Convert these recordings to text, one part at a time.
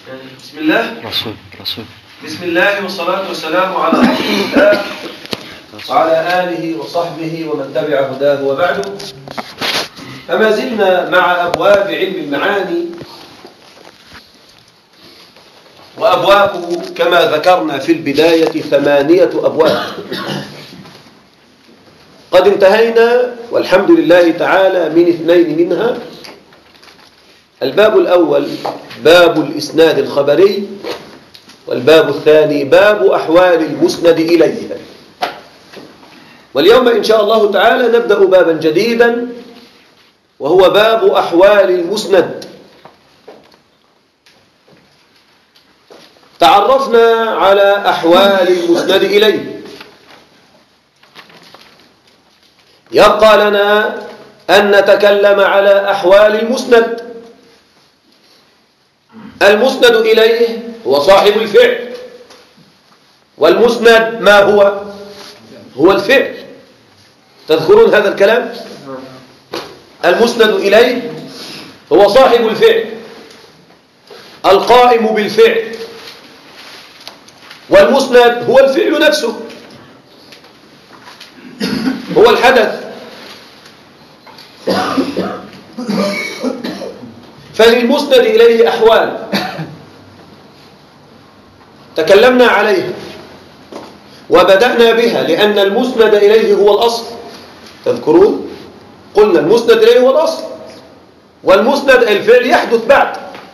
بسم الله رسول بسم الله والصلاة والسلام على رسول الله وعلى آله وصحبه ومن تبع هداه وبعد. فما زلنا مع أبواب علم المعاني، وأبوابه كما ذكرنا في البداية 8 أبواب. قد انتهينا والحمد لله تعالى من 2 منها. الباب الأول باب الإسناد الخبري، والباب الثاني باب أحوال المسند إليه. واليوم إن شاء الله تعالى نبدأ بابا جديدا، وهو باب أحوال المسند. تعرفنا على أحوال المسند إليه، يبقى لنا أن نتكلم على أحوال المسند. المسند إليه هو صاحب الفعل، والمسند ما هو؟ هو الفعل. تذكرون هذا الكلام؟ المسند إليه هو صاحب الفعل القائم بالفعل، والمسند هو الفعل نفسه، هو الحدث. فللمسند إليه أحوال تكلمنا عليها وبدأنا بها، لأن المسند إليه هو الأصل. تذكرون؟ قلنا المسند إليه هو الأصل، والمسند الفعل يحدث بعد.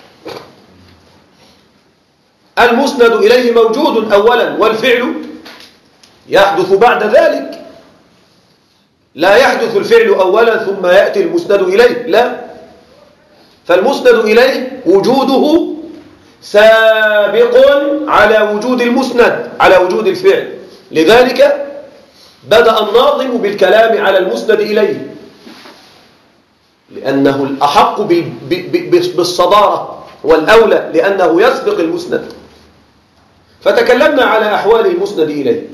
المسند إليه موجود أولا، والفعل يحدث بعد ذلك. لا يحدث الفعل أولا ثم يأتي المسند إليه، لا. فالمسند إليه وجوده سابق على وجود المسند، على وجود الفعل. لذلك بدأ الناظم بالكلام على المسند إليه، لأنه الأحق بالصدارة والأولى، لأنه يسبق المسند. فتكلمنا على أحوال المسند إليه.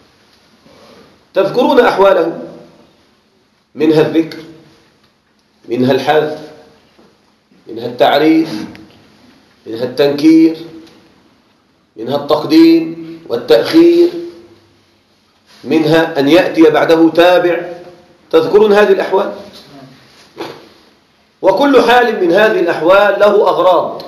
تذكرون أحواله؟ منها الذكر، منها الحذف، منها التعريف، منها التنكير، منها التقديم والتأخير، منها أن يأتي بعده تابع. تذكرون هذه الأحوال؟ وكل حال من هذه الأحوال له أغراض.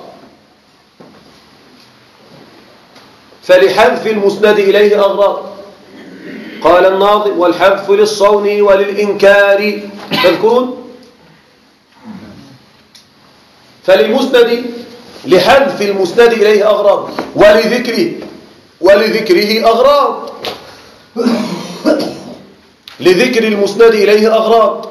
فلحذف المسند إليه أغراض. قال الناظم: والحذف للصون وللإنكار. تذكرون؟ فللمسند لحذف المسند إليه أغراض، ولذكره أغراض. لذكر المسند إليه أغراض.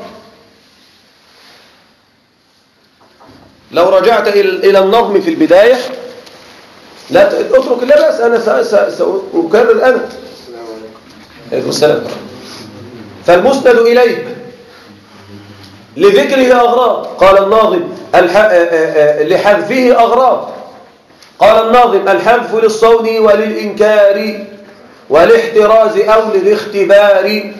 لو رجعت إلى النظم في البداية، لا اترك، لا بأس، أنا سأكرر أنا. عليكم السلام. فالمسند إليه لذكره أغراض. قال الناظم لحذفه أغراض. قال الناظم: الحذف للصون وللإنكار والاحتراز أو للاختبار.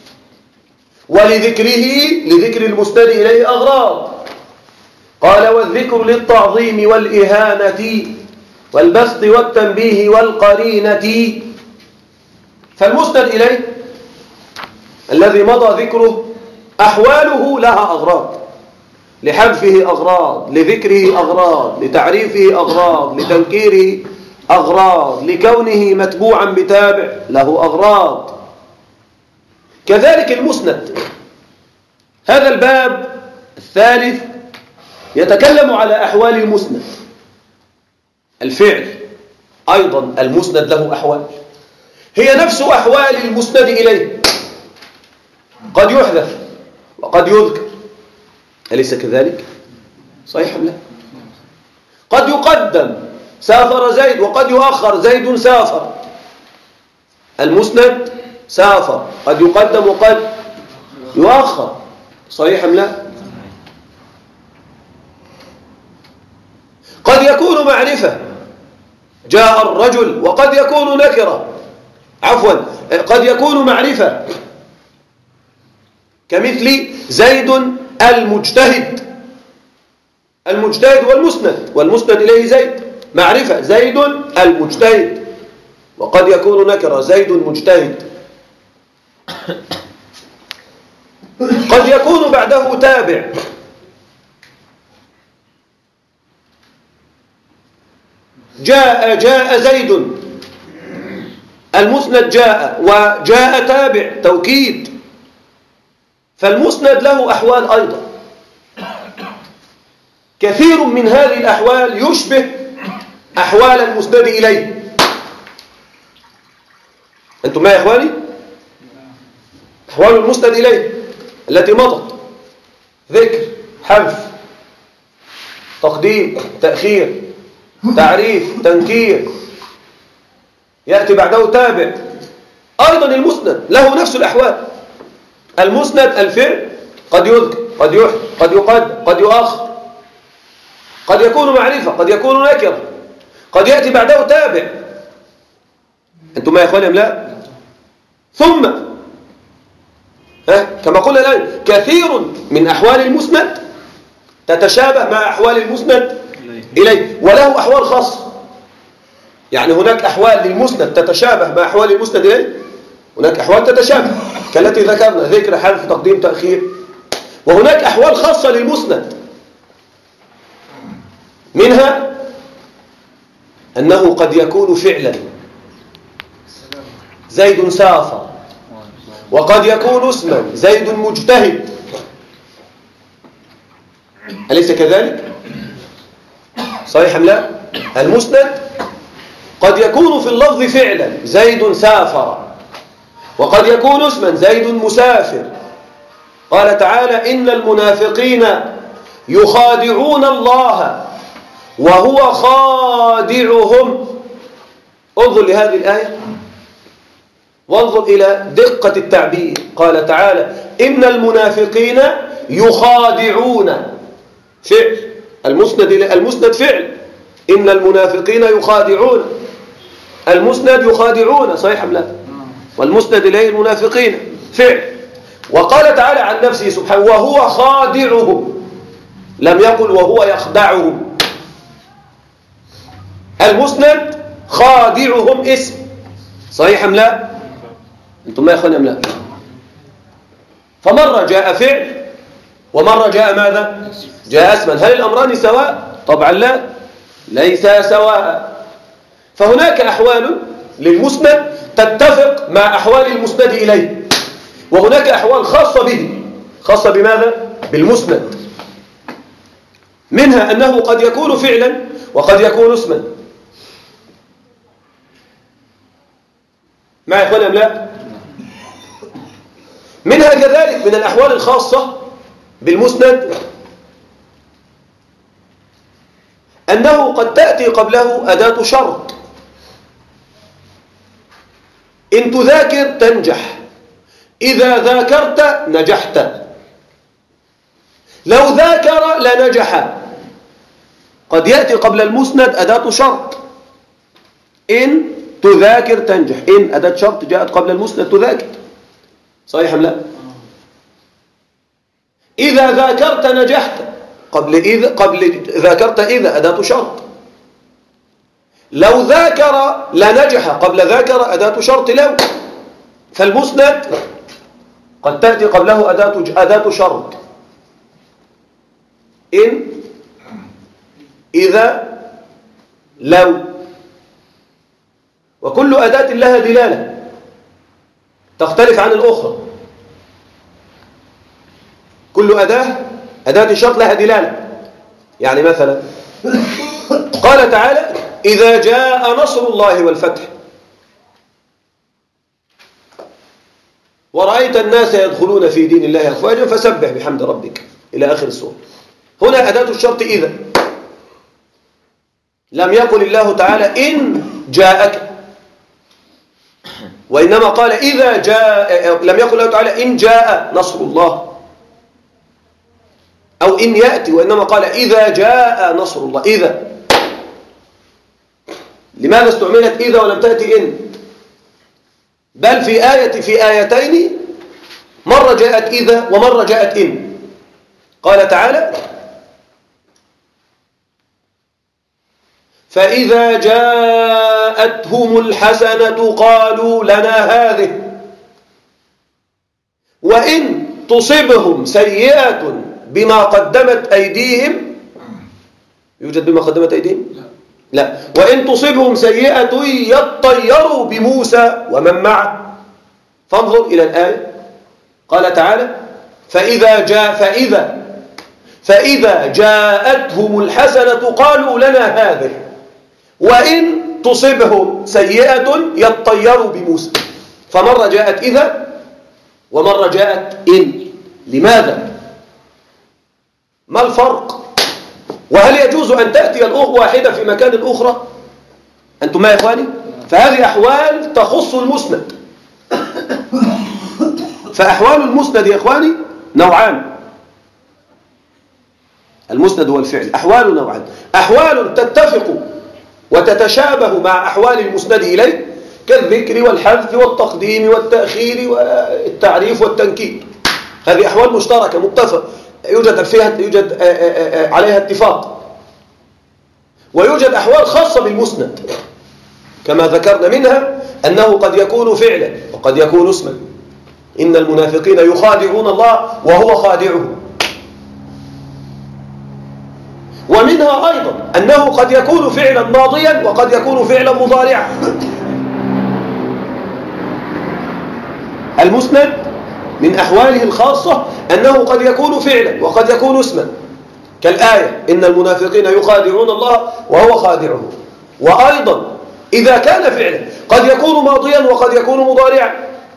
لذكر المسند إليه أغراض. قال: والذكر للتعظيم والإهانة والبسط والتنبيه والقرينة. فالمسند إليه الذي مضى ذكره أحواله لها أغراض. لحذفه أغراض، لذكره أغراض، لتعريفه أغراض، لتنكيره أغراض، لكونه متبوعا بتابع له أغراض. كذلك المسند. هذا الباب الثالث يتكلم على أحوال المسند. الفعل أيضا المسند له أحوال، هي نفس أحوال المسند إليه. قد يحذف وقد يذكر، أليس كذلك؟ صحيح أم لا؟ قد يقدم سافر زيد، وقد يؤخر زيد سافر. المسند سافر، قد يقدم وقد يؤخر. صحيح أم لا؟ قد يكون معرفة، جاء الرجل، وقد يكون نكرة، عفوا، قد يكون معرفة، كمثل زيد المجتهد. المجتهد والمسند إليه زيد. معرفة زيد المجتهد، وقد يكون نكرة زيد مجتهد. قد يكون بعده تابع، جاء زيد، المسند جاء، وجاء تابع توكيد، فالمسند له أحوال أيضا. كثير من هذه الأحوال يشبه أحوال المسند إليه. أنتم ما يا إخواني؟ أحوال المسند إليه التي مضت: ذكر، حذف، تقديم، تأخير، تعريف، تنكير، يأتي بعده تابع. أيضا المسند له نفس الأحوال. المسند الفعل قد يذكر، قد يحذف، قد يقدم، قد يؤخر، قد يكون معرفة، قد يكون نكرة، قد يأتي بعده تابع. أنتم ما يا إخواني أم لا؟ ثم كما قلنا الآن كثير من أحوال المسند تتشابه مع أحوال المسند إليه، وله أحوال خاصة. يعني هناك أحوال للمسند تتشابه مع أحوال المسند إليه، هناك أحوال تتشابه كالتي ذكرنا: ذكر، حذف، تقديم، تأخير. وهناك أحوال خاصة للمسند، منها أنه قد يكون فعلا: زيد سافر. وقد يكون اسما: زيد مجتهد. أليس كذلك؟ صحيح أم لا؟ المسند قد يكون في اللفظ فعلا: زيد سافر. وقد يكون اسما: زيد مسافر. قال تعالى: إن المنافقين يخادعون الله وهو خادعهم. انظر لهذه الآية وانظر إلى دقة التعبير. قال تعالى: إن المنافقين يخادعون، فعل. المسند فعل: إن المنافقين يخادعون. المسند يخادعون، صحيح أم لا؟ والمسند إليه المنافقين فعل. وقال تعالى عن نفسه سبحانه: وهو خادعهم، لم يقل وهو يخدعهم. المسند خادعهم اسم، صحيح أم لا؟ أنتم ما يا أخواني أم لا؟ فمرة جاء فعل ومرة جاء ماذا؟ جاء اسما. هل الأمران سواء؟ طبعا لا، ليسا سواء. فهناك أحوال للمسند تتفق مع أحوال المسند إليه، وهناك أحوال خاصة به. خاصة بماذا؟ بالمسند. منها أنه قد يكون فعلا وقد يكون اسما. مع إخواني أم لا؟ منها كذلك من الأحوال الخاصة بالمسند أنه قد تأتي قبله أداة شرط: إن تذاكر تنجح، إذا ذاكرت نجحت، لو ذاكر لنجح. قد يأتي قبل المسند أداة شرط: إن تذاكر تنجح. إن أداة شرط جاءت قبل المسند تذاكر، صحيح أم لا؟ إذا ذاكرت نجحت، قبل ذاكرت إذا أداة شرط. لو ذاكر لنجح، قبل ذاكر أداة شرط لو. فالمسند قد تأتي قبله أداة شرط: إن، إذا، لو. وكل أداة لها دلالة تختلف عن الأخرى. كل أداة شرط لها دلالة. يعني مثلا قال تعالى: إذا جاء نصر الله والفتح ورأيت الناس يدخلون في دين الله أفواجا فسبح بحمد ربك، إلى آخر السورة. هنا أداة الشرط إذا. لم يقل الله تعالى إن جاءك، وإنما قال إذا جاء. لم يقل الله تعالى إن جاء نصر الله أو إن يأتي، وإنما قال إذا جاء نصر الله. إذا. لماذا استعملت إذا ولم تأتي إن؟ بل في آيتين مرة جاءت إذا ومرة جاءت إن. قال تعالى: فإذا جاءتهم الحسنة قالوا لنا هذه وإن تصبهم سيئة بما قدمت أيديهم. يوجد بما قدمت أيديهم؟ لا. وإن تصبهم سيئة يطيروا بموسى ومن معه. فانظر إلى الآية، قال تعالى فإذا جاءتهم الحسنة قالوا لنا هذه وإن تصبهم سيئة يطيروا بموسى. فمرة جاءت إذا ومرة جاءت إن. لماذا؟ ما الفرق؟ وهل يجوز أن تأتي واحدة في مكان أخرى؟ أنتم ما يا إخواني؟ فهذه أحوال تخص المسند. فأحوال المسند يا إخواني نوعان. المسند هو الفعل، أحوال نوعان، أحوال تتفق وتتشابه مع أحوال المسند إليه كالذكر والحذف والتقديم والتأخير والتعريف والتنكير. هذه أحوال مشتركة متفق يوجد عليها اتفاق. ويوجد أحوال خاصة بالمسند كما ذكرنا، منها أنه قد يكون فعلا وقد يكون اسما. إن المنافقين يخادعون الله وهو خادعهم. ومنها أيضا أنه قد يكون فعلا ماضيا وقد يكون فعلا مضارعا. المسند من أحواله الخاصة أنه قد يكون فعلا وقد يكون اسما كالآية إن المنافقين يخادعون الله وهو خادعهم. وأيضا إذا كان فعلا قد يكون ماضيا وقد يكون مضارعا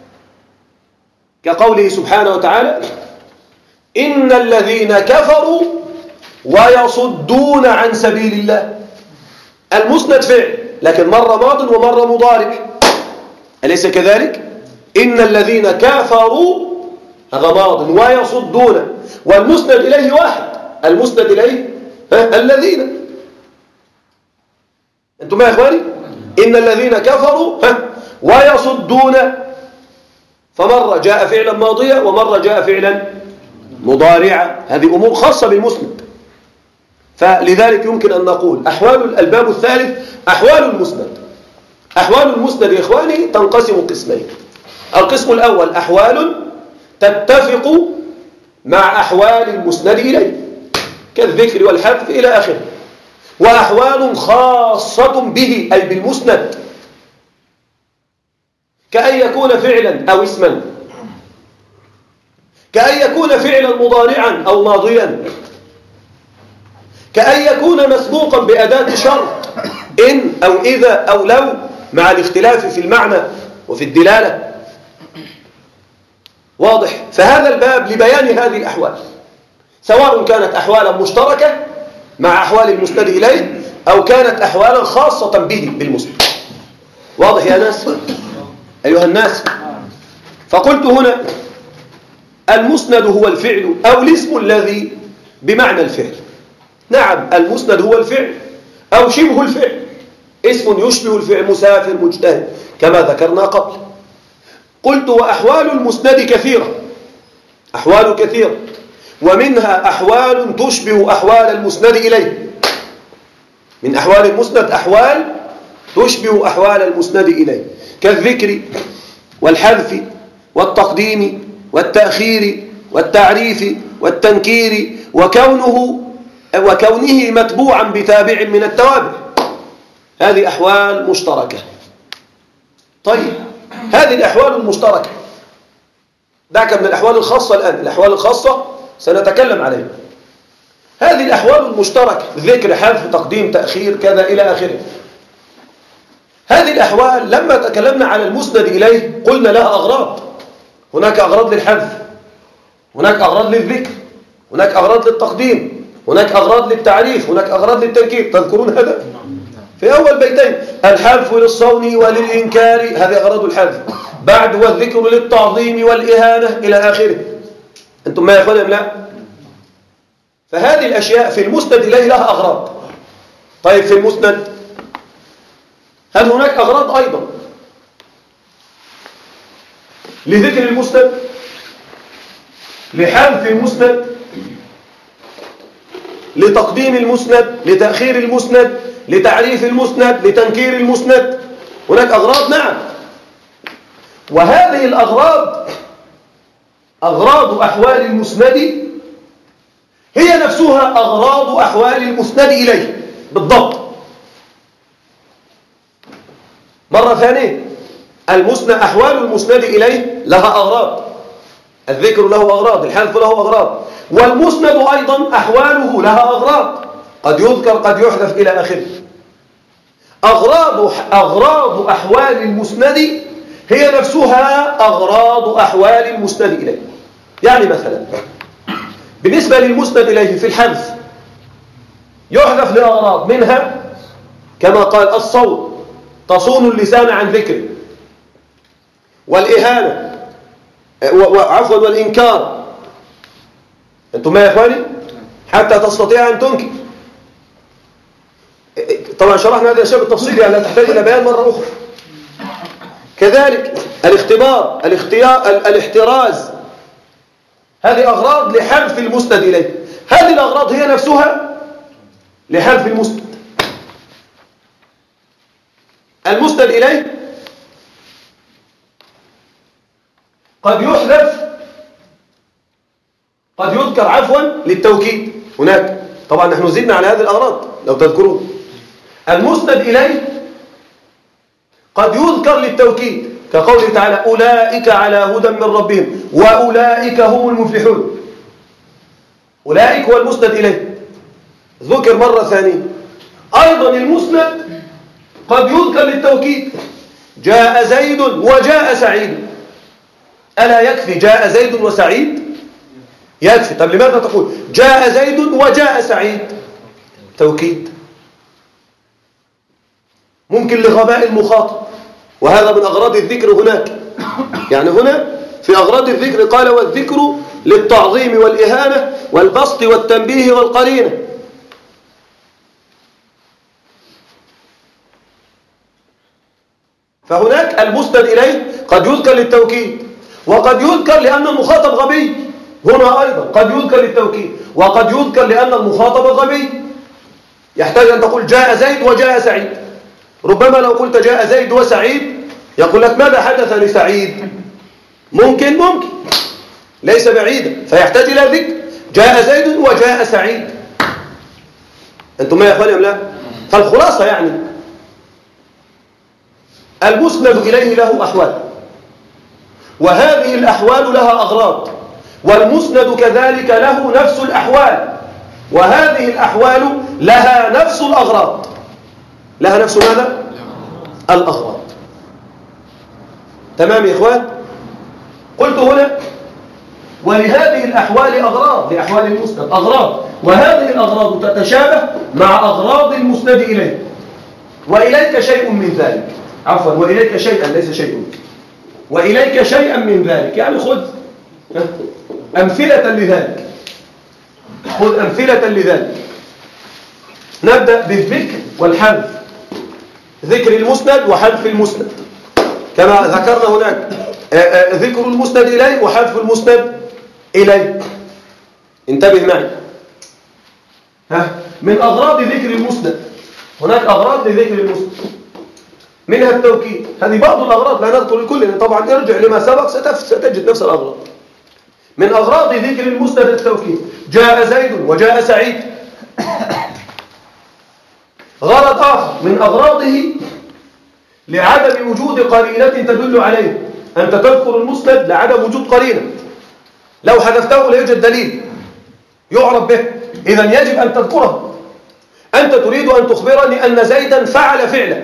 كقوله سبحانه وتعالى إن الذين كفروا ويصدون عن سبيل الله. المسند فعل لكن مرة ماض ومرة مضارع، أليس كذلك؟ إن الذين كفروا هذا ماض ويصدون، والمسند إليه واحد، المسند إليه الذين. أنتم يا إخواني؟ إن الذين كفروا ويصدون، فمرة جاء فعلا ماضيا ومرة جاء فعلا مضارعا. هذه أمور خاصة بالمسند. فلذلك يمكن أن نقول أحوال الباب الثالث أحوال المسند. أحوال المسند يا إخواني تنقسم قسمين. القسم الأول أحوال تتفق مع أحوال المسند إليه كالذكر والحذف إلى آخره، وأحوال خاصة به أي بالمسند كأن يكون فعلا أو اسما، كأن يكون فعلا مضارعا أو ماضيا، كأن يكون مسبوقا بأداة شرط إن أو إذا أو لو مع الاختلاف في المعنى وفي الدلالة. واضح؟ فهذا الباب لبيان هذه الأحوال سواء كانت أحوالا مشتركة مع أحوال المسند إليه أو كانت أحوالا خاصة به بالمسند. واضح يا ناس؟ أيها الناس، فقلت هنا المسند هو الفعل أو الاسم الذي بمعنى الفعل. نعم، المسند هو الفعل أو شبه الفعل، اسم يشبه الفعل، مسافر، مجتهد، كما ذكرنا قبل. قلت وأحوال المسند كثيرة، أحوال كثيرة، ومنها أحوال تشبه أحوال المسند إليه. من أحوال المسند أحوال تشبه أحوال المسند إليه كالذكر والحذف والتقديم والتأخير والتعريف والتنكير وكونه متبوعا بتابع من التوابع. هذه أحوال مشتركة. طيب، هذه الأحوال المشتركة دعك من الأحوال الخاصة الآن، الأحوال الخاصة سنتكلم عليها. هذه الأحوال المشتركة ذكر، حذف، تقديم، تأخير، كذا إلى آخره. هذه الأحوال لما تكلمنا على المسند إليه قلنا لها أغراض. هناك أغراض للحذف، هناك أغراض للذكر، هناك أغراض للتقديم، هناك أغراض للتعريف، هناك أغراض للتنكير. تذكرون هذا؟ في أول بيتين الحذف للصون وللإنكار، هذه أغراض الحذف. بعد والذكر للتعظيم والإهانة إلى آخره. أنتم ما يا أخواني أم لا؟ فهذه الأشياء في المسند إليه لها أغراض. طيب، في المسند هل هناك أغراض أيضا لذكر المسند، لحذف المسند، لتقديم المسند، لتأخير المسند، لتعريف المسند، لتنكير المسند. هناك أغراض، نعم. وهذه الأغراض أغراض أحوال المسند هي نفسها أغراض أحوال المسند إليه بالضبط. مرة ثانية، أحوال المسند إليه لها أغراض، الذكر له أغراض، الحذف له أغراض، والمسند أيضا أحواله لها أغراض، قد يذكر قد يحذف إلى آخره. أغراض أحوال المسند هي نفسها أغراض أحوال المسند إليه. يعني مثلا بالنسبة للمسند إليه في الحذف يحذف لأغراض، منها كما قال الصوت تصون اللسان عن ذكره، والإهانة والإنكار. أنتم ما يا إخواني؟ حتى تستطيع أن تنكر. طبعا شرحنا هذا الشيء بالتفصيل، يعني لا تحتاج إلى بيان مرة أخرى. كذلك الاختبار، الاحتراز، هذه أغراض لحذف المسند إليه. هذه الأغراض هي نفسها لحذف المسند. المسند إليه قد يحذف، قد يذكر عفوا للتوكيد. هناك طبعا نحن زدنا على هذه الأغراض لو تذكرون. المسند إليه قد يذكر للتوكيد كقوله تعالى أولئك على هدى من ربهم وأولئك هم المفلحون. أولئك هو المسند إليه، ذكر مرة ثانية. أيضا المسند قد يذكر للتوكيد، جاء زيد وجاء سعيد. ألا يكفي جاء زيد وسعيد؟ يكفي. طب لماذا تقول جاء زيد وجاء سعيد؟ توكيد. ممكن لغباء المخاطب، وهذا من أغراض الذكر هناك. يعني هنا في أغراض الذكر قال والذكر للتعظيم والإهانة والبسط والتنبيه والقرينة. فهناك المسند إليه قد يذكر للتوكيد، وقد يذكر لأن المخاطب غبي. هنا أيضا قد يذكر للتوكيد، وقد يذكر لأن المخاطب غبي. يحتاج أن تقول جاء زيد وجاء سعيد. ربما لو قلت جاء زيد وسعيد يقول لك ماذا حدث لسعيد؟ ممكن ليس بعيدا، فيحتاج إلى ذكر جاء زيد وجاء سعيد. أنتم ما يا أخواني أم لا؟ فالخلاصة يعني المسند إليه له أحوال، وهذه الأحوال لها أغراض، والمسند كذلك له نفس الأحوال، وهذه الأحوال لها نفس الأغراض. لها نفس ماذا؟ الأغراض. تمام يا إخوان؟ قلت هنا ولهذه الأحوال أغراض، لأحوال المسند أغراض، وهذه الأغراض تتشابه مع أغراض المسند إليه. وإليك شيء من ذلك، عفوا وإليك شيئا ليس شيء، وإليك شيئا من ذلك، يعني خذ أمثلة لذلك، خذ أمثلة لذلك. نبدأ بالذكر والحذف، ذكر المسند وحذف المسند كما ذكرنا هناك. ذكر المسند إليه وحذف المسند إليه. انتبه معي. من أغراض ذكر المسند، هناك أغراض لذكر المسند، منها التوكيد. هذه بعض الأغراض، لا نذكر الكل طبعا، ارجع لما سبق ستجد نفس الأغراض. من أغراض ذكر المسند التوكيد، جاء زيد وجاء سعيد. غرض آخر من أغراضه لعدم وجود قرينة تدل عليه. أنت تذكر المسند لعدم وجود قرينة، لو حذفته لا يوجد دليل يعرف به، إذن يجب أن تذكره. أنت تريد أن تخبرني أن زيدا فعل فعلا،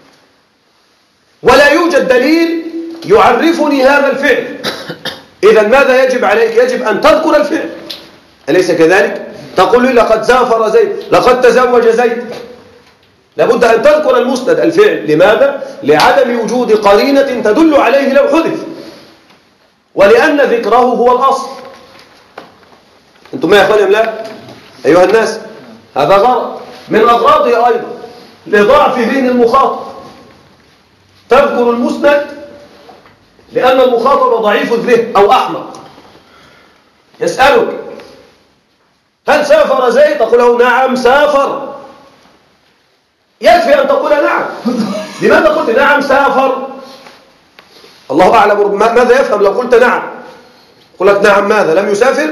ولا يوجد دليل يعرفني هذا الفعل، إذن ماذا يجب عليك؟ يجب أن تذكر الفعل، أليس كذلك؟ تقول لي لقد سافر زيد، لقد تزوج زيد. لابد أن تذكر المسند الفعل. لماذا؟ لعدم وجود قرينة تدل عليه لو حذف، ولأن ذكره هو الأصل. أنتم ما يا أخواني أم لا؟ أيها الناس، هذا غرض من أغراضه أيضا لضعف ذهن المخاطب. تذكر المسند لأن المخاطب ضعيف الذهن أو أحمق، يسألك هل سافر زيد؟ تقول له نعم سافر. يكفي أن تقول نعم. لماذا قلت نعم سافر؟ الله أعلم ماذا يفهم لو قلت نعم. قل لك نعم ماذا؟ لم يسافر؟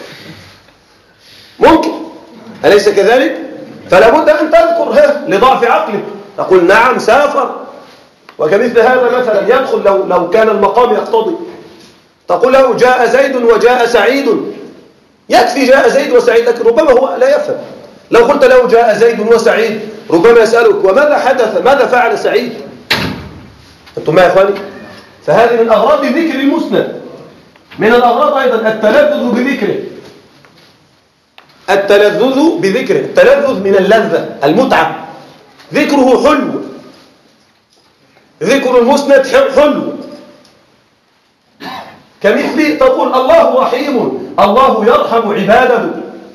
ممكن، أليس كذلك؟ فلا بد أن تذكر لضعف عقلك، تقول نعم سافر. وكمثل هذا مثلا يدخل لو كان المقام يقتضي، تقول له جاء زيد وجاء سعيد، يكفي جاء زيد وسعيد، لكن ربما هو لا يفهم. لو قلت له جاء زيد وسعيد ربما يسألك وماذا حدث، ماذا فعل سعيد؟ أنتم ما يا إخواني؟ فهذه من أغراض ذكر المسند. من الأغراض أيضا التلذذ بذكره، التلذذ بذكره، التلذذ من اللذة، المتعة. ذكره حلو، ذكر المسند حلو. كمثل تقول الله رحيم، الله يرحم عباده.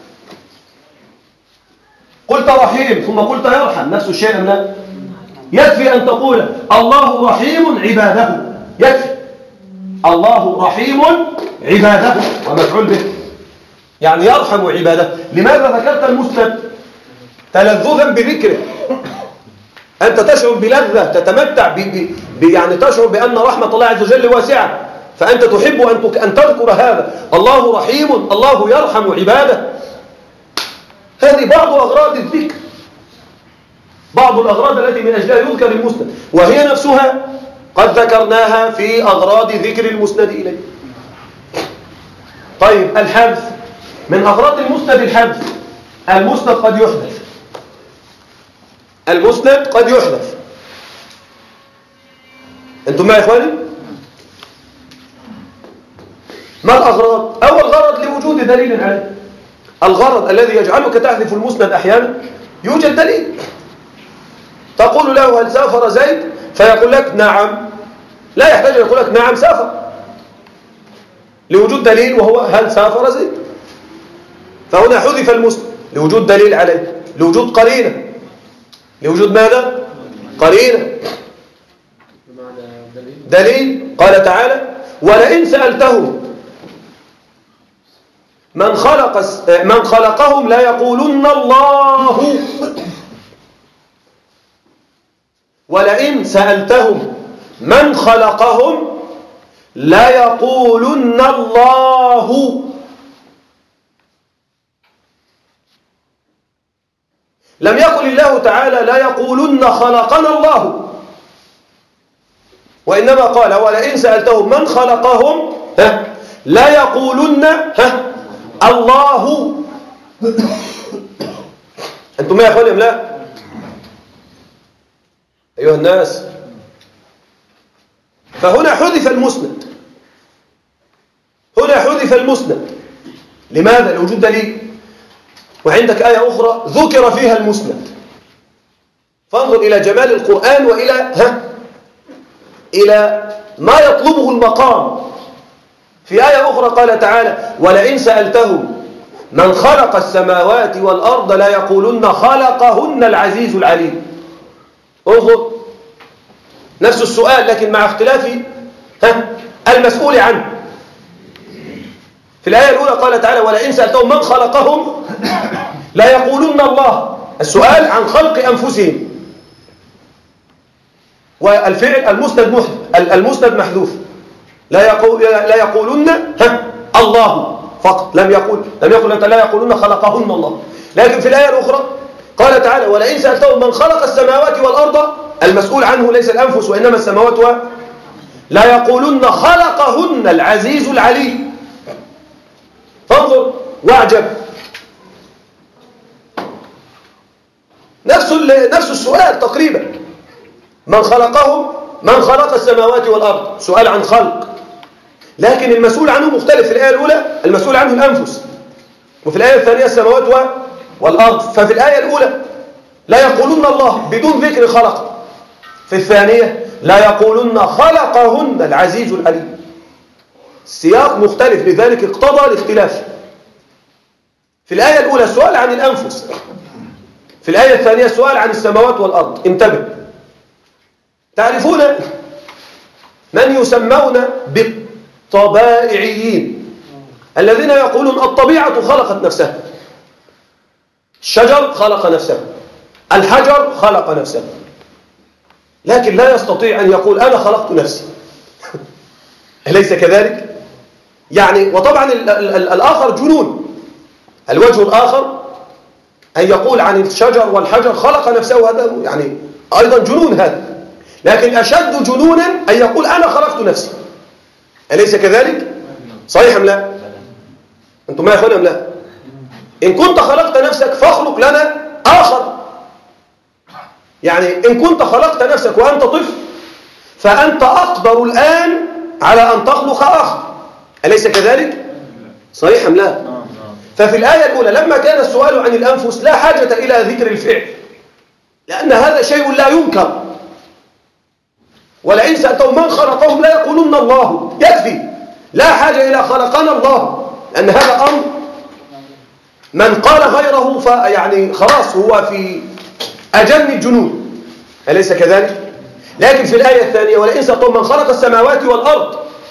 قلت رحيم ثم قلت يرحم، نفس الشيء أم لا؟ يكفي أن تقول الله رحيم عباده، يكفي الله رحيم عباده ومفعول به، يعني يرحم عباده. لماذا ذكرت المسند؟ تلذذا بذكره، أنت تشعر بلذة، تتمتع يعني تشعر بأن رحمة الله عز وجل واسعة، فأنت تحب أن تذكر هذا، الله رحيم، الله يرحم عباده. هذه بعض أغراض الذكر، بعض الأغراض التي من أجلها يذكر المسند، وهي نفسها قد ذكرناها في أغراض ذكر المسند إليه. طيب الحذف، من أغراض المسند الحذف. المسند قد يحذف، المسند قد يحذف. أنتم معي يا إخواني؟ ما الأغراض؟ أول غرض لوجود دليل عليه. الغرض الذي يجعلك تحذف المسند أحيانا يوجد دليل، تقول له هل سافر زيد؟ فيقول لك نعم، لا يحتاج أن يقول لك نعم سافر، لوجود دليل وهو هل سافر زيد. فهنا حذف المسند لوجود دليل عليه، لوجود قرينة. لوجود ماذا؟ قرينة، دليل. قال تعالى ولئن سألتهم من خلقهم لا يقولن الله. ولئن سألتهم من خلقهم لا يقولن الله. لم يقل الله تعالى لا يقولن خلقنا الله، وإنما قال ولئن سألتهم من خلقهم لا يقولن الله. أنتم يا أخواني أم لا؟ أيها الناس، فهنا حذف المسند، هنا حذف المسند. لماذا؟ لوجود دليل. وعندك آية أخرى ذكر فيها المسند، فانظر إلى جمال القرآن إلى ما يطلبه المقام. في آية أخرى قال تعالى ولئن سألتهم من خلق السماوات والأرض لا يقولن خلقهن العزيز العليم. انظر، نفس السؤال لكن مع اختلاف المسؤول عنه. في الآية الأولى قال تعالى ولئن سألتهم من خلقهم لا يقولن الله، السؤال عن خلق أنفسهم، والفعل المسند محذوف، لا يقولن الله فقط، لم يقول لا يقولن خلقهن الله. لكن في الآية الأخرى قال تعالى ولئن سألتهم من خلق السماوات والأرض، المسؤول عنه ليس الأنفس وإنما السماوات لا يقولن خلقهن العزيز العليم. فانظر واعجب، نفس السؤال تقريبا، من خلقهم، من خلق السماوات والأرض، سؤال عن خلق، لكن المسؤول عنه مختلف. في الآية الأولى المسؤول عنه الأنفس، وفي الآية الثانية السماوات والأرض. ففي الآية الأولى لا يقولون الله بدون ذكر خلق، في الثانية لا يقولون خلقهن العزيز العليم. السياق مختلف، لذلك اقتضى الاختلاف. في الآية الأولى السؤال عن الأنفس، في الآية الثانية السؤال عن السماوات والأرض. انتبه، تعرفون من يسمون بالطبائعيين، الذين يقولون الطبيعة خلقت نفسها، الشجر خلق نفسه، الحجر خلق نفسه، لكن لا يستطيع أن يقول أنا خلقت نفسي. أليس كذلك؟ يعني وطبعا الآخر جنون. الوجه الآخر أن يقول عن الشجر والحجر خلق نفسه، هذا يعني أيضا جنون هذا. لكن أشد جنونا أن يقول أنا خلقت نفسي. أليس كذلك؟ صحيح أم لا؟ أنتم ما يخون أم لا؟ إن كنت خلقت نفسك فاخلق لنا آخر. يعني إن كنت خلقت نفسك وأنت طفل فأنت أقدر الآن على أن تخلق آخر. أليس كذلك؟ صحيح أم لا؟ ففي الآية الأولى لما كان السؤال عن الأنفس لا حاجة إلى ذكر الفعل، لأن هذا شيء لا ينكر. ولئن سألتهم من خلقهم لا يقولون الله، يكفي، لا حاجة إلى خلقنا الله، لأن هذا أمر من قال غيره فيعني خلاص هو في أجل الجنون. أليس كذلك؟ لكن في الآية الثانية ولئن سألتهم من خلق السماوات والأرض،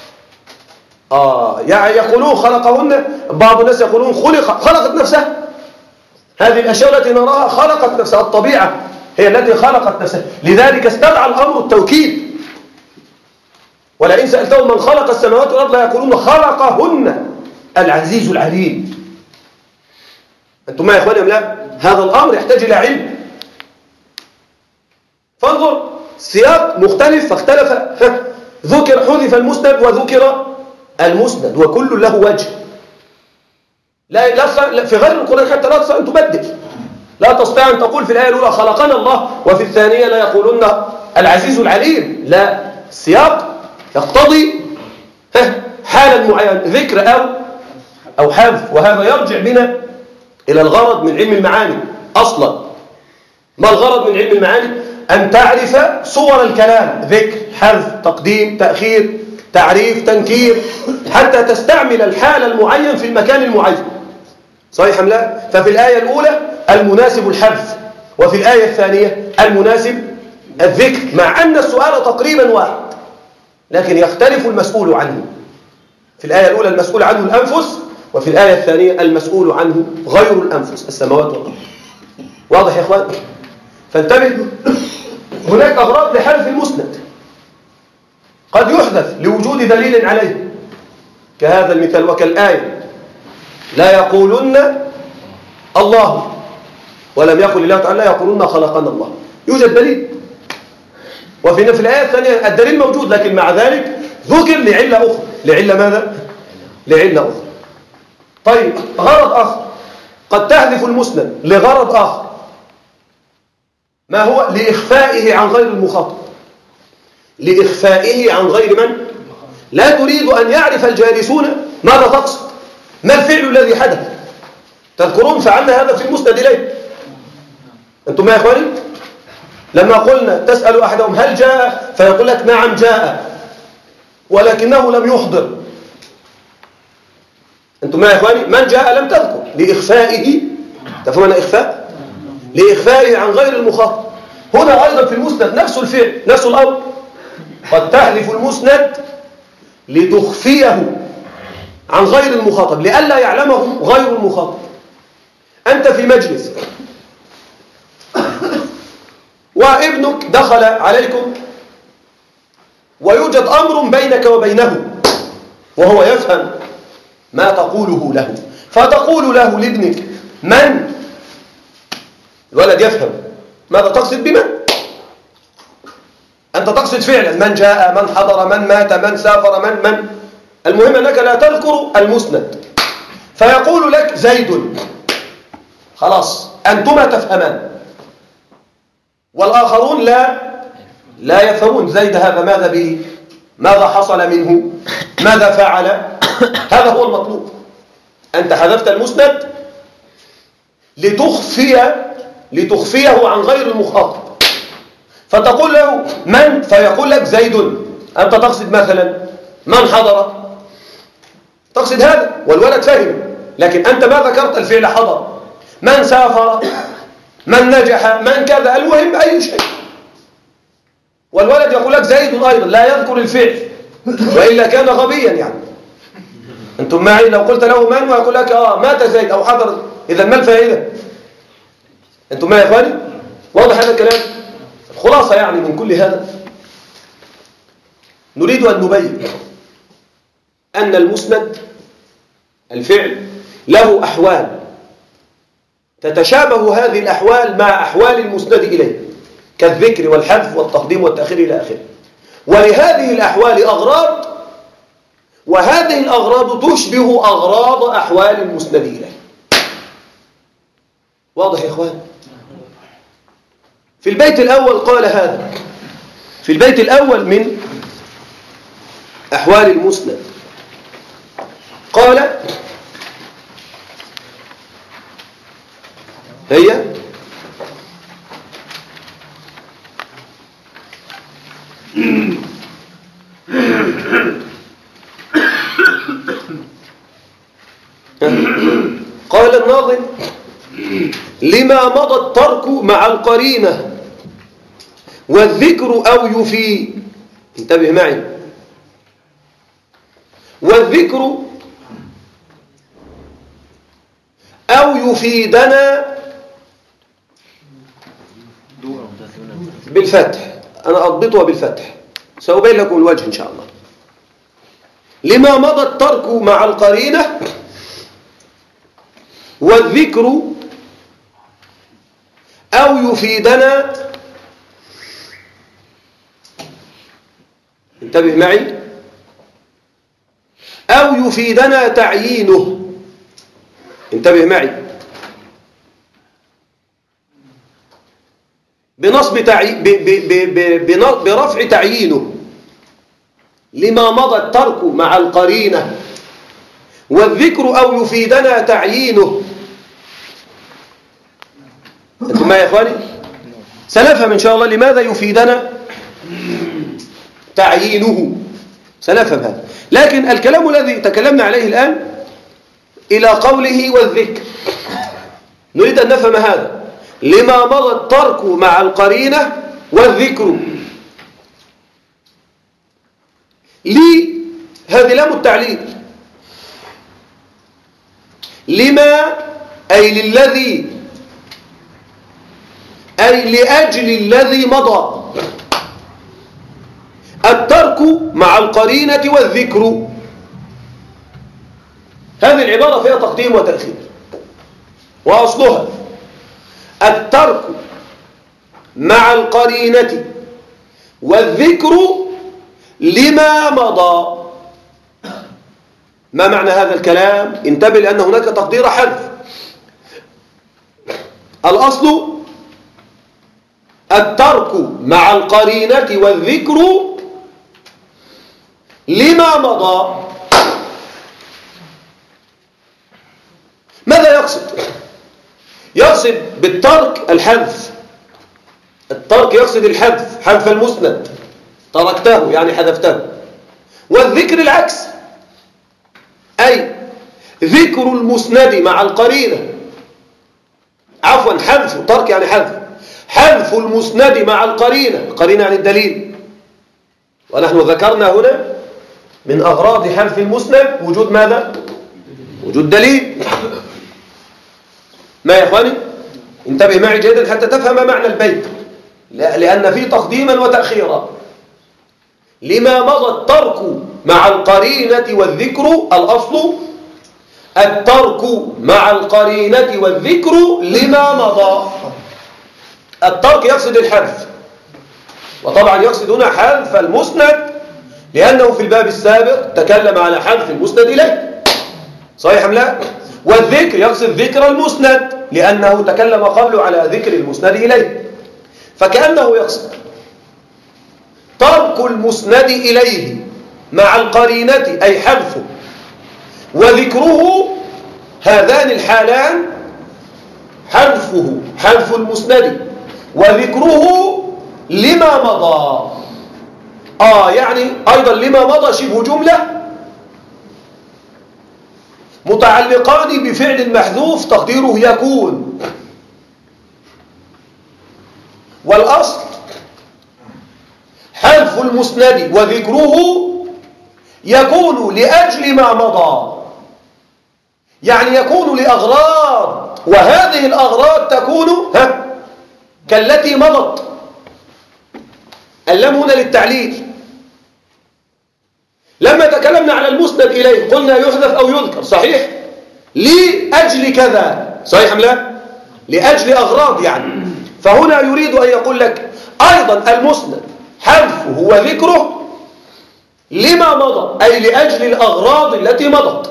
يعني يقولون خلقهن، بعض الناس يقولون خلقت نفسها. هذه الأشياء التي نراها خلقت نفسها، الطبيعة هي التي خلقت نفسها، لذلك استدعى الأمر التوكيد. ولئن سألتهم من خلق السماوات والأرض لا يقولون خلقهن العزيز العليم. أنتم ما يا إخواني أم لا؟ هذا الأمر يحتاج إلى علم. فانظر سياق مختلف فاختلف، ذكر حذف المسند وذكر المسند، وكل له وجه. لا في غير القرآن حتى لا تستطيع أن تبدل، لا تستطيع أن تقول في الآية الأولى خلقنا الله وفي الثانية لا يقولون العزيز العليم. لا، السياق يقتضي حالا معينة، ذكر أو حذف. وهذا يرجع بنا إلى الغرض من علم المعاني أصلا. ما الغرض من علم المعاني؟ أن تعرف صور الكلام، ذكر، حذف، تقديم، تأخير، تعريف، تنكير، حتى تستعمل الحال المعين في المكان المعين. صحيح أم لا؟ ففي الآية الأولى المناسب الحذف، وفي الآية الثانية المناسب الذكر، مع أن السؤال تقريبا واحد لكن يختلف المسؤول عنه. في الآية الأولى المسؤول عنه الأنفس، وفي الآية الثانية المسؤول عنه غير الأنفس، السماوات والأرض. واضح يا إخوان؟ فانتبه، هناك أغراض لحذف المسند، قد يحدث لوجود دليل عليه كهذا المثال وكالآية لا يقولن الله، ولم يقل الله تعالى لا يقولن خلقنا الله. يوجد دليل، وفي الآية الثانية الدليل موجود، لكن مع ذلك ذكر لعلة أخرى. لعلة ماذا؟ لعلة أخرى. طيب، غرض آخر، قد تحذف المسند لغرض آخر، ما هو؟ لإخفائه عن غير المخاطب، لإخفائه عن غير من؟ لا تريد أن يعرف الجالسون ماذا تقصد، ما الفعل الذي حدث. تذكرون فعلنا هذا في المسند إليه. أنتم يا إخواني لما قلنا تسأل أحدهم هل جاء فيقول لك نعم جاء ولكنه لم يحضر. أنتم يا إخواني من جاء لم تذكر، لإخفائه. تفهمون إخفاء؟ لإخفائه عن غير المخاطب. هنا أيضا في المسند نفس الفعل، نفس الأمر، قد تحذف المسند لتخفيه عن غير المخاطب، لئلا يعلمه غير المخاطب. أنت في مجلس وابنك دخل عليكم ويوجد أمر بينك وبينه وهو يفهم ما تقوله له، فتقول له لابنك من؟ الولد يفهم ماذا تقصد بمن. أنت تقصد فعلا من جاء، من حضر، من مات، من سافر، من المهم أنك لا تذكر المسند، فيقول لك زيد. خلاص أنتما تفهمان، والآخرون لا يفهمون زيد هذا ماذا به، ماذا حصل منه، ماذا فعل. هذا هو المطلوب. أنت حذفت المسند لتخفيه عن غير المخاطب، فتقول له من؟ فيقول لك زيد. أنت تقصد مثلا من حضر، تقصد هذا، والولد فهم، لكن أنت ما ذكرت الفعل حضر. من سافر، من نجح، من كذا، المهم أي شيء. والولد يقول لك زيد أيضا، لا يذكر الفعل، وإلا كان غبيا يعني. أنتم معي؟ لو قلت له من ويقول لك مات زيد أو حضر، إذا ما الفائدة؟ أنتم معي يا إخواني؟ واضح هذا الكلام؟ خلاصة يعني من كل هذا نريد أن نبين أن المسند الفعل له أحوال تتشابه هذه الأحوال مع أحوال المسند إليه كالذكر والحذف والتقديم والتأخير إلى آخره. ولهذه الأحوال أغراض، وهذه الأغراض تشبه أغراض أحوال المسند إليه. واضح يا إخوان؟ في البيت الأول قال هذا، في البيت الأول من أحوال المسند قال هي قال الناظم لما مضى الترك مع القرينة والذكر أو يفيد، انتبه معي، والذكر أو يفيدنا بالفتح، أنا أضبطها بالفتح سأبين لكم الوجه إن شاء الله. لما مضى الترك مع القرينة والذكر أو يفيدنا، انتبه معي، أو يفيدنا تعيينه، انتبه معي، برفع تعيينه. لما مضى الترك مع القرينة والذكر أو يفيدنا تعيينه. أنتم معي يا إخواني؟ سنفهم إن شاء الله لماذا يفيدنا تعيينه، سنفهم هذا. لكن الكلام الذي تكلمنا عليه الآن إلى قوله والذكر، نريد أن نفهم هذا. لما مضى الترك مع القرينة والذكر، لي هذه لام التعليل، لما أي للذي، أي لأجل الذي مضى الترك مع القرينة والذكر. هذه العبارة فيها تقديم وتأخير، وأصلها الترك مع القرينة والذكر لما مضى. ما معنى هذا الكلام؟ انتبه لأن هناك تقدير حذف. الأصل الترك مع القرينة والذكر لما مضى. ماذا يقصد؟ يقصد بالترك الحذف، الترك يقصد الحذف، حذف المسند، تركته يعني حذفته. والذكر العكس، أي ذكر المسند مع القرينة، عفوا حذف، ترك يعني حذف، حذف المسند مع القرينة، القرينة يعني الدليل. ونحن ذكرنا هنا من أغراض حذف المسند وجود ماذا؟ وجود دليل. ما يا إخواني؟ انتبه معي جيدا حتى تفهم معنى البيت، لأن فيه تقديما وتأخيرا. لما مضى الترك مع القرينة والذكر، الأصل الترك مع القرينة والذكر لما مضى. الترك يقصد الحذف، وطبعا يقصد هنا حذف المسند، لأنه في الباب السابق تكلم على حذف المسند إليه، صحيح أم لا؟ والذكر يقصد ذكر المسند، لأنه تكلم قبله على ذكر المسند إليه. فكأنه يقصد ترك المسند إليه مع القرينة أي حذفه، وذكره، هذان الحالان حذفه، حذف المسند، وذكره لما مضى. يعني أيضا لما مضى شبه جملة متعلقان بفعل محذوف تقديره يكون. والأصل حذف المسند وذكره يكون لأجل ما مضى، يعني يكون لأغراض، وهذه الأغراض تكون كالتي مضت. اللام هنا للتعليل. لما تكلمنا على المسند إليه قلنا يحذف أو يذكر، صحيح؟ لأجل كذا، صحيح أم لا؟ لأجل أغراض يعني. فهنا يريد أن يقول لك أيضا المسند حذفه وذكره لما مضى، أي لأجل الأغراض التي مضت.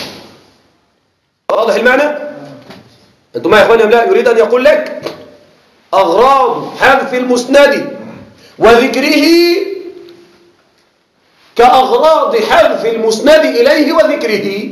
واضح المعنى؟ أنتم ما يا إخواني أم لا؟ يريد أن يقول لك أغراض حذف المسند وذكره كأغراض حذف المسند إليه وذكره،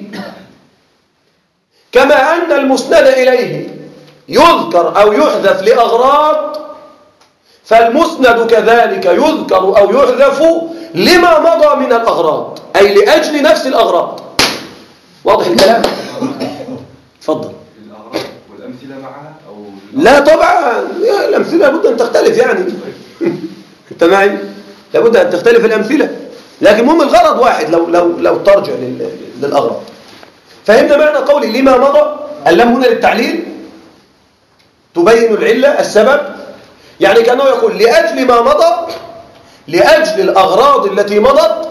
كما أن المسند إليه يذكر أو يحذف لأغراض، فالمسند كذلك يذكر أو يحذف لما مضى من الأغراض، أي لأجل نفس الأغراض. واضح الكلام؟ تفضل. الأغراض والأمثلة معها أو لا طبعا الأمثلة لابد أن تختلف يعني. أنت معي؟ لابد أن تختلف الأمثلة، لكن مهم الغرض واحد لو ترجع للأغراض. فهمنا معنى قولي لما مضى؟ اللام هنا للتعليل تبين العلة السبب، يعني كأنه يقول لأجل ما مضى، لأجل الأغراض التي مضت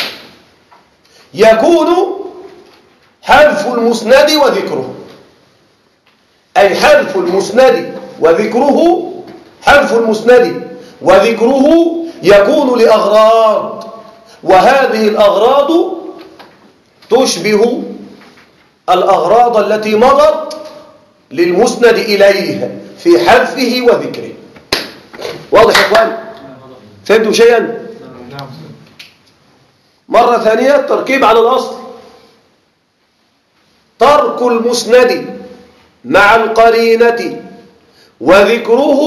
يكون حذف المسند وذكره، أي حذف المسند وذكره، حذف المسند وذكره يكون لأغراض، وهذه الأغراض تشبه الأغراض التي مضت للمسند إليه في حذفه وذكره. واضح يا إخوان؟ فهمتوا شيئا؟ مرة ثانية التركيب على الأصل: ترك المسند مع القرينة وذكره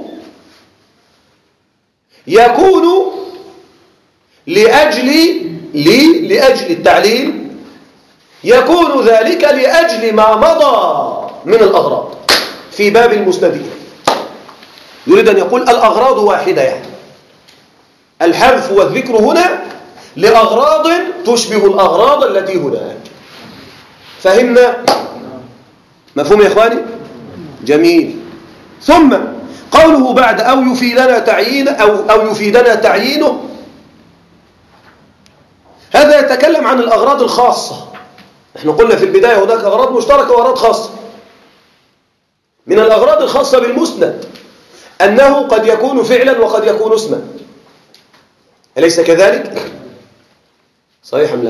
يكون لأجل التعليل، يكون ذلك لأجل ما مضى من الأغراض في باب المسند. يريد أن يقول الأغراض واحدة، يعني الحذف والذكر هنا لأغراض تشبه الأغراض التي هناك. فهمنا؟ مفهوم يا إخواني؟ جميل. ثم قوله بعد أو يفيدنا تعيين أو يفيدنا تعيينه، هذا يتكلم عن الأغراض الخاصة. نحن قلنا في البداية هناك أغراض مشتركة وأغراض خاصة. من الأغراض الخاصة بالمسند أنه قد يكون فعلا وقد يكون اسما، أليس كذلك؟ صحيح أم لا؟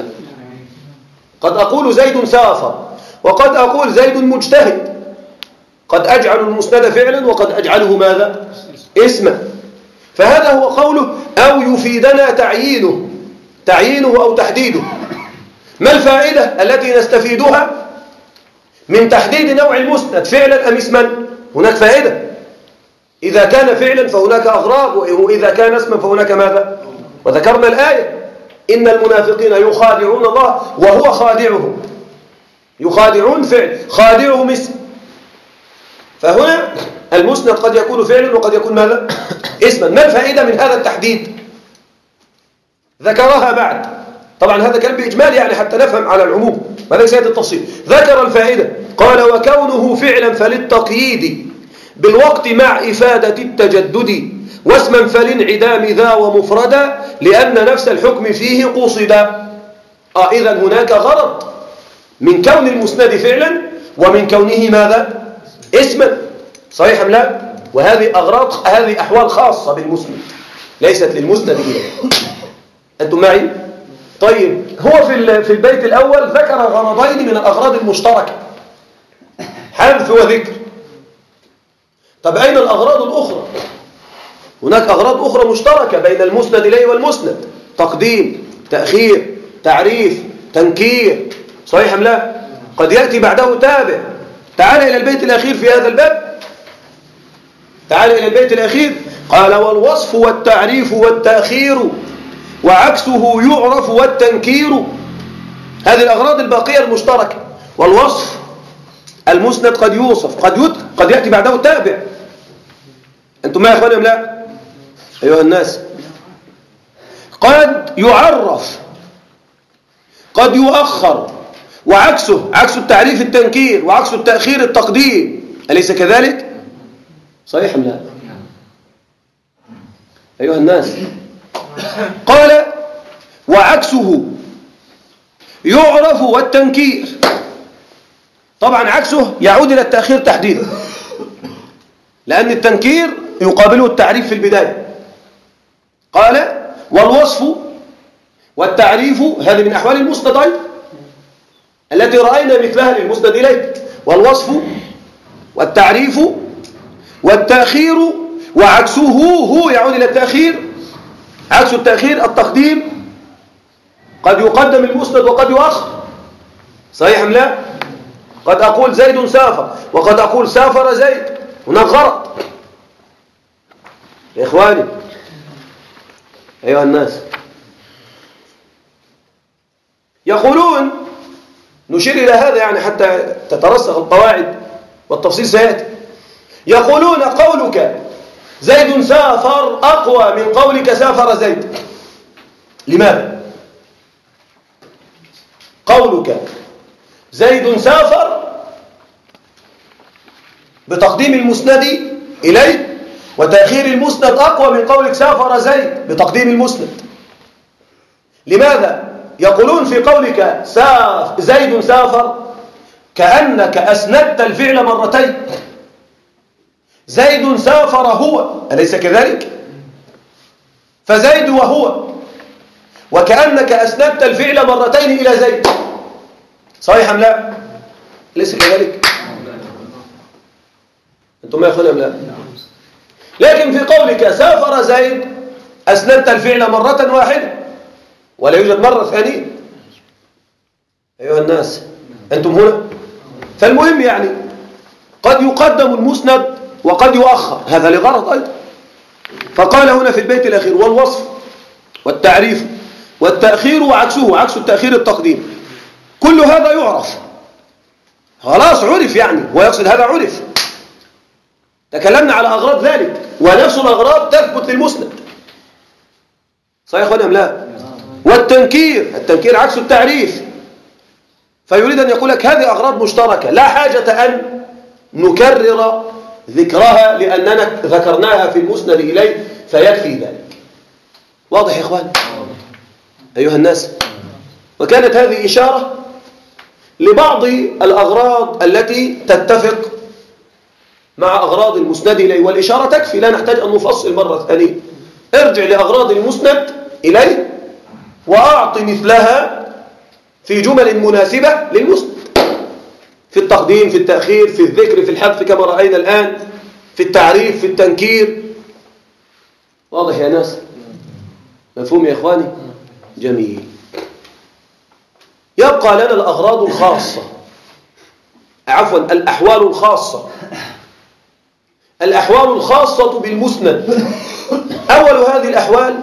قد أقول زيد سافر، وقد أقول زيد مجتهد. قد أجعل المسند فعلا وقد أجعله ماذا؟ اسما. فهذا هو قوله أو يفيدنا تعيينه أو تحديده. ما الفائدة التي نستفيدها من تحديد نوع المسند فعلا أم اسما؟ هناك فائدة. إذا كان فعلا فهناك أغراض، وإذا كان اسما فهناك ماذا؟ وذكرنا الآية: إن المنافقين يخادعون الله وهو خادعهم. يخادعون فعل، خادعهم اسم. فهنا المسند قد يكون فعلا وقد يكون ماذا؟ اسما. ما الفائدة من هذا التحديد؟ ذكرها بعد. طبعا هذا كان بإجمال يعني حتى نفهم على العموم، ماذا سيد التفصيل. ذكر الفائدة قال: وكونه فعلا فللتقييد بالوقت مع إفادة التجدد، واسما فلانعدام ذا ومفردا لأن نفس الحكم فيه قصدا. إذن هناك غرض من كون المسند فعلا ومن كونه ماذا؟ اسما. صحيح أم لا؟ وهذه أغراض، هذه أحوال خاصة بالمسند ليست للمسند إليه. أنتم معي؟ طيب، هو في البيت الأول ذكر غرضين من الأغراض المشتركة: حذف وذكر. طب أين الأغراض الأخرى؟ هناك أغراض أخرى مشتركة بين المسند إليه والمسند: تقديم، تأخير، تعريف، تنكير. صحيح أم لا؟ قد يأتي بعده تابع. تعال إلى البيت الأخير في هذا الباب. تعال إلى البيت الأخير. قال: والوصف والتعريف والتأخير وعكسه يعرف والتنكير. هذه الأغراض الباقية المشتركة. والوصف المسند قد يوصف، قد يأتي بعده تابع. أنتم ما يا أخواني أم لا؟ أيها الناس، قد يعرف، قد يؤخر، وعكسه، عكس التعريف التنكير، وعكس التأخير التقديم. أليس كذلك؟ صحيح أم لا؟ أيها الناس. قال وعكسه يعرف والتنكير. طبعا عكسه يعود إلى التأخير تحديدا، لأن التنكير يقابله التعريف في البداية. قال والوصف والتعريف هذه من أحوال المسند أيضا التي رأينا مثلها للمسند إليه. والوصف والتعريف والتأخير وعكسه هو يعود إلى التأخير. عكس التأخير التقديم، قد يقدم المسند وقد يؤخر، صحيح أم لا؟ قد أقول زيد سافر وقد أقول سافر زيد، هناك غلط يا إخواني أيها الناس. يقولون، نشير إلى هذا يعني حتى تترسخ القواعد والتفصيل سيأتي. يقولون قولك زيد سافر أقوى من قولك سافر زيد. لماذا؟ قولك زيد سافر بتقديم المسند إليه، وتأخير المسند أقوى من قولك سافر زيد بتقديم المسند. لماذا؟ يقولون في قولك زيد سافر كأنك أسندت الفعل مرتين. زيد سافر هو، أليس كذلك؟ فزيد وهو، وكأنك أسندت الفعل مرتين إلى زيد، صحيح أم لا؟ أليس كذلك؟ أنتم ما يخون أم لا؟ لكن في قولك سافر زيد أسندت الفعل مرة واحدة ولا يوجد مرة ثانية. أيها الناس أنتم هنا. فالمهم يعني قد يقدم المسند وقد يؤخر، هذا لغرض أيضا. فقال هنا في البيت الأخير والوصف والتعريف والتأخير وعكسه، عكس التأخير التقديم، كل هذا يعرف، خلاص عرف يعني، ويقصد هذا عرف. تكلمنا على أغراض ذلك، ونفس الأغراض تثبت للمسند، صحيح أخواني أم لا؟ والتنكير، التنكير عكس التعريف، فيريد أن يقول لك هذه أغراض مشتركة لا حاجة أن نكرر ذكرها لأننا ذكرناها في المسند إليه فيكفي ذلك. واضح يا إخوان أيها الناس. وكانت هذه إشارة لبعض الأغراض التي تتفق مع أغراض المسند إليه، والإشارة تكفي، لا نحتاج أن نفصل مرة ثانية. ارجع لأغراض المسند إليه وأعط مثلها في جمل مناسبة للمسند، في التقديم، في التأخير، في الذكر، في الحذف كما رأينا الآن، في التعريف، في التنكير. واضح يا ناس؟ مفهوم يا إخواني؟ جميل. يبقى لنا الأغراض الخاصة، عفوا الأحوال الخاصة. الأحوال الخاصة بالمسند. أول هذه الأحوال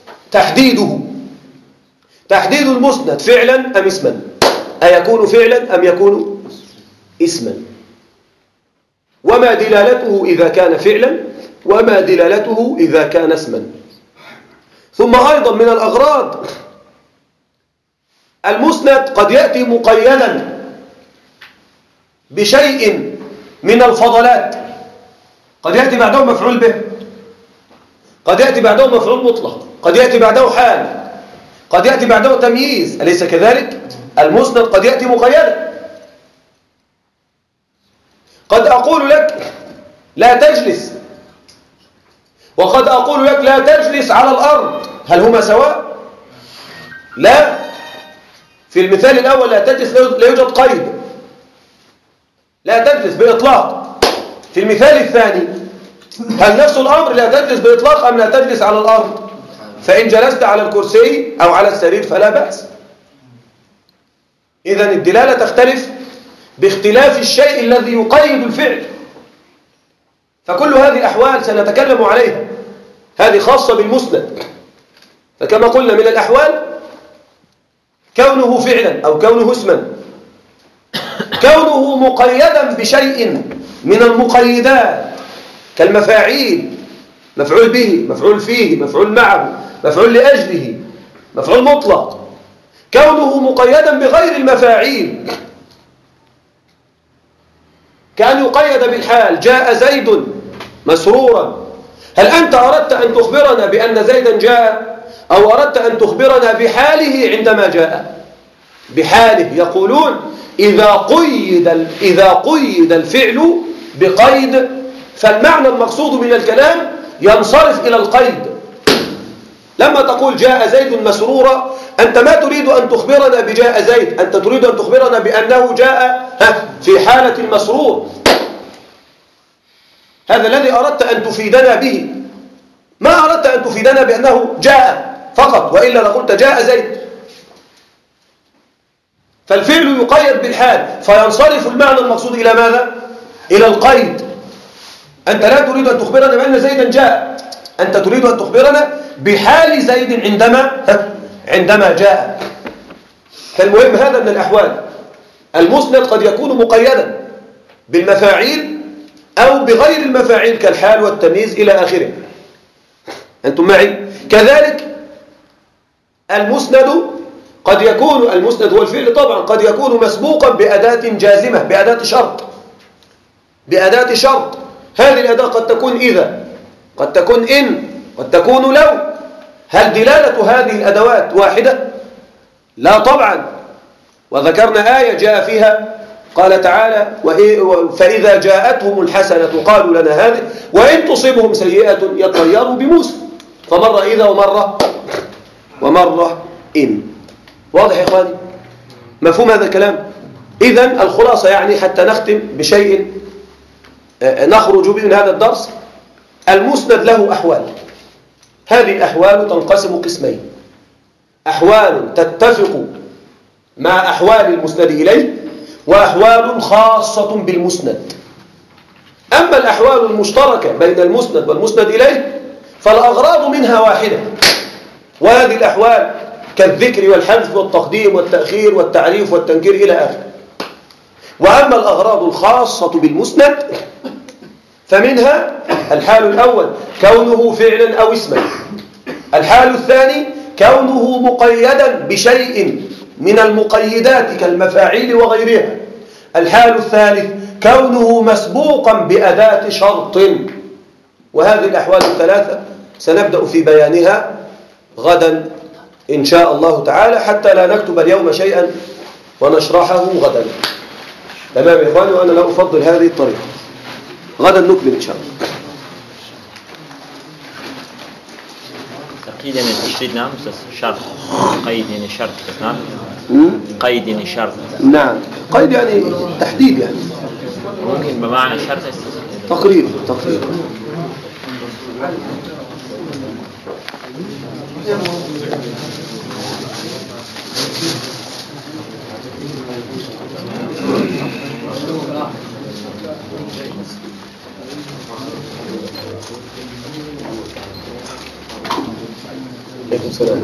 تحديد المسند فعلا أم اسما، أيكون فعلا أم يكون اسما، وما دلالته إذا كان فعلا وما دلالته إذا كان اسما. ثم أيضا من الأغراض المسند قد يأتي مقيدا بشيء من الفضلات، قد يأتي بعده مفعول به، قد يأتي بعده مفعول مطلق، قد يأتي بعده حال، قد يأتي بعده تمييز، أليس كذلك؟ المسند قد يأتي مقيدا. قد أقول لك لا تجلس، وقد أقول لك لا تجلس على الأرض، هل هما سواء؟ لا. في المثال الأول لا تجلس لا يوجد قيد، لا تجلس بإطلاق. في المثال الثاني هل نفس الأمر لا تجلس بإطلاق أم لا تجلس على الأرض؟ فإن جلست على الكرسي أو على السرير فلا بأس. إذن الدلالة تختلف باختلاف الشيء الذي يقيد الفعل. فكل هذه الأحوال سنتكلم عليها، هذه خاصة بالمسند. فكما قلنا من الأحوال كونه فعلا أو كونه اسما، كونه مقيدا بشيء من المقيدات كالمفاعيل، مفعول به، مفعول فيه، مفعول معه، مفعول لأجله، مفعول مطلق. كونه مقيدا بغير المفاعيل كأن يقيد بالحال، جاء زيد مسرورا، هل أنت أردت أن تخبرنا بأن زيدا جاء أو أردت أن تخبرنا بحاله عندما جاء؟ بحاله. يقولون إذا قيد الفعل بقيد فالمعنى المقصود من الكلام ينصرف إلى القيد. لما تقول جاء زيد مسرورا أنت ما تريد أن تخبرنا بجاء زيد، أنت تريد أن تخبرنا بأنه جاء في حالة المسرور. هذا الذي أردت أن تفيدنا به، ما أردت أن تفيدنا بأنه جاء فقط، وإلا لقلت جاء زيد. فالفعل يقيد بالحال فينصرف المعنى المقصود إلى ماذا؟ إلى القيد. أنت لا تريد أن تخبرنا بأن زيدا جاء، أنت تريد أن تخبرنا بحال زيد عندما جاء. فالمهم هذا من الأحوال. المسند قد يكون مقيدا بالمفاعيل أو بغير المفاعيل كالحال والتمييز إلى آخره. أنتم معي؟ كذلك المسند قد يكون، المسند هو الفعل طبعا، قد يكون مسبوقا بأداة جازمة، بأداة شرط، بأداة شرط. هذه الأداة قد تكون إذا، قد تكون إن، قد تكون لو. هل دلالة هذه الأدوات واحدة؟ لا طبعا. وذكرنا آية جاء فيها قال تعالى فإذا جاءتهم الحسنة قالوا لنا هذه وإن تصبهم سيئة يطيروا بموسى. فمرة إذا ومرة إن. واضح يا إخواني؟ مفهوم هذا الكلام؟ إذن الخلاصة يعني حتى نختم بشيء نخرج به من هذا الدرس. المسند له أحوال. هذه الأحوال تنقسم قسمين: أحوال تتفق مع أحوال المسند إليه، وأحوال خاصة بالمسند. أما الأحوال المشتركة بين المسند والمسند إليه فالأغراض منها واحدة، وهذه الأحوال كالذكر والحذف والتقديم والتأخير والتعريف والتنكير إلى آخره. وأما الأغراض الخاصة بالمسند فمنها الحال الأول كونه فعلا أو اسما، الحال الثاني كونه مقيدا بشيء من المقيدات كالمفاعيل وغيرها، الحال الثالث كونه مسبوقا بأداة شرط. وهذه الأحوال الثلاثة سنبدأ في بيانها غدا إن شاء الله تعالى، حتى لا نكتب اليوم شيئا ونشرحه غدا. تمام يا إخواني؟ وأنا لا أفضل هذه الطريقة. غدا نكمل إن شاء الله. قيد يعني التشديد. نعم شرط. قيد يعني شرط. نعم قيد يعني شرط. نعم قيد يعني تحديد، يعني ممكن بمعنى شرط تقريبا. عليكم السلام.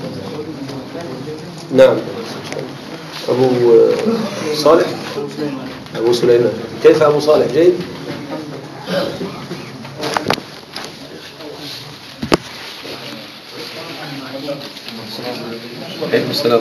نعم. أبو صالح، أبو سليمان، كيف أبو صالح؟ جيد. عليكم السلام.